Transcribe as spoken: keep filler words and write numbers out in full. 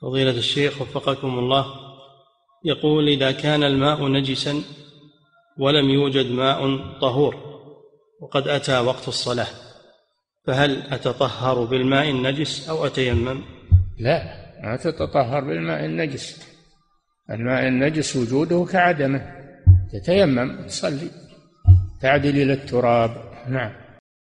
فضيلة الشيخ وفقكم الله، يقول: إذا كان الماء نجسا ولم يوجد ماء طهور وقد أتى وقت الصلاة، فهل أتطهر بالماء النجس أو أتيمم؟ لا، ما تتطهر بالماء النجس. الماء النجس وجوده كعدمه، تتيمم تصلي، تعدل إلى التراب. نعم.